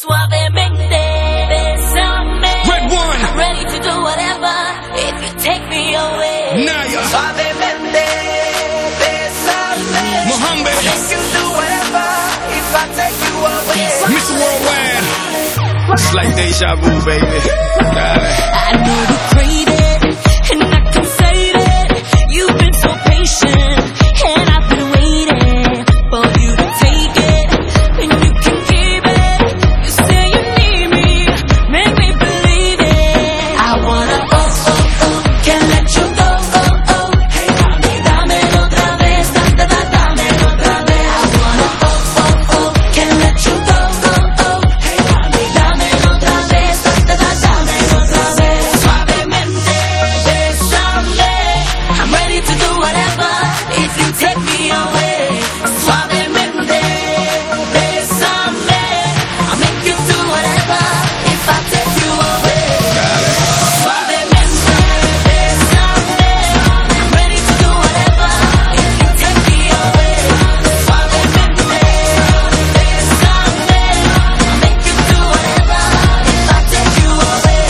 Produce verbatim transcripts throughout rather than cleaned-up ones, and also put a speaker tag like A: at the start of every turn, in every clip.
A: Suavemente, bésame.
B: Red One.
A: I'm ready to do whatever if you take me away.
B: Naya.
C: Suavemente, bésame.
B: Mohammed.
C: You can do whatever if I take you away.
B: Mister Worldwide. It's like deja vu, baby. Dale.
A: I know you crave it, and I can save it. You've been so patient, and I've been waiting for you to take it, and you can keep it. You say you need me, make me believe it. I wanna oh oh oh, can't let you go oh oh. Hey mami, dámelo otra vez, da da da, dámelo otra vez. I wanna oh oh oh, can't let you go oh oh. Hey mami, dámelo otra vez, da da da, dámelo otra vez. Suavemente, bésame. I'm ready to do whatever if you take me away. Suavemente, bésame. I'll make you do whatever if I take you away. Suavemente, bésame. I'm ready to do whatever if you take me away. Suavemente, bésame. I'll make you do whatever if I take you away.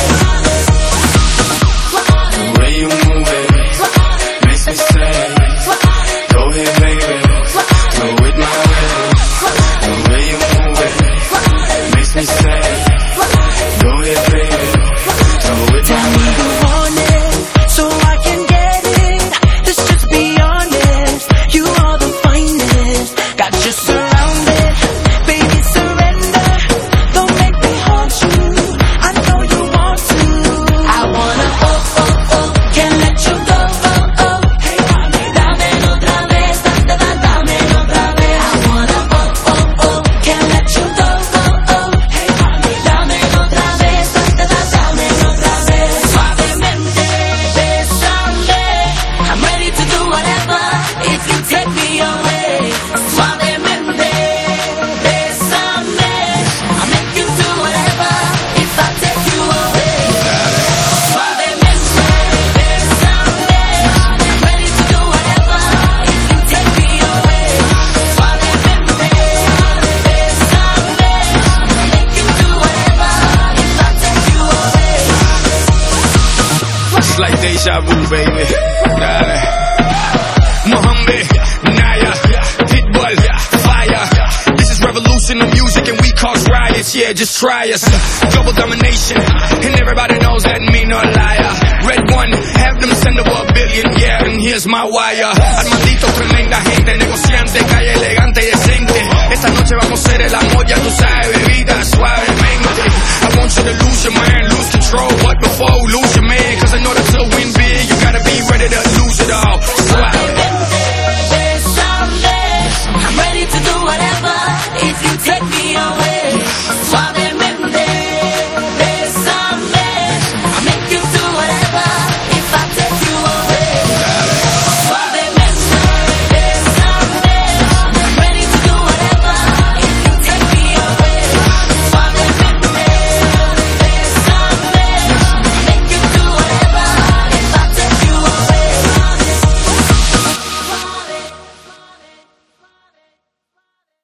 D: The way you move it makes me say, go ahead, baby, go with my way. The way you move it makes me say, go ahead, baby, go with my way.
C: You want it, so I can get it. Let's just be honest. You are the finest. Got you surrounded. Baby, surrender. Don't make me haunt you. I know you want to.
A: I wanna oh oh oh, can't let you go oh oh. Hey mami, dámelo otra vez, da da da, dámelo otra vez. I wanna oh oh oh, can't let you go oh oh. Hey mami, dámelo otra vez, da da da, dámelo otra vez. Suavemente, bésame. I'm ready to do whatever if you take me away. Suavemente, bésame. I'll make you do whatever if I take you away. Suavemente, bésame. I'm ready to do whatever if you take me away. Suavemente, bésame. I'll make you do whatever if I take you away.
B: It's like deja vu, baby. Dale. Mohammed, Naya, Pitbull, Fire. This is revolution of music and we cause riots. Yeah, just try us. Global domination, and everybody knows that me no liar. Red One, have them send over a billion, yeah, and here's my wire. Armandito, tremenda gente, negociante, calle elegante y decente. Esta noche vamos a hacer el amor, ya tú sabes, bebida,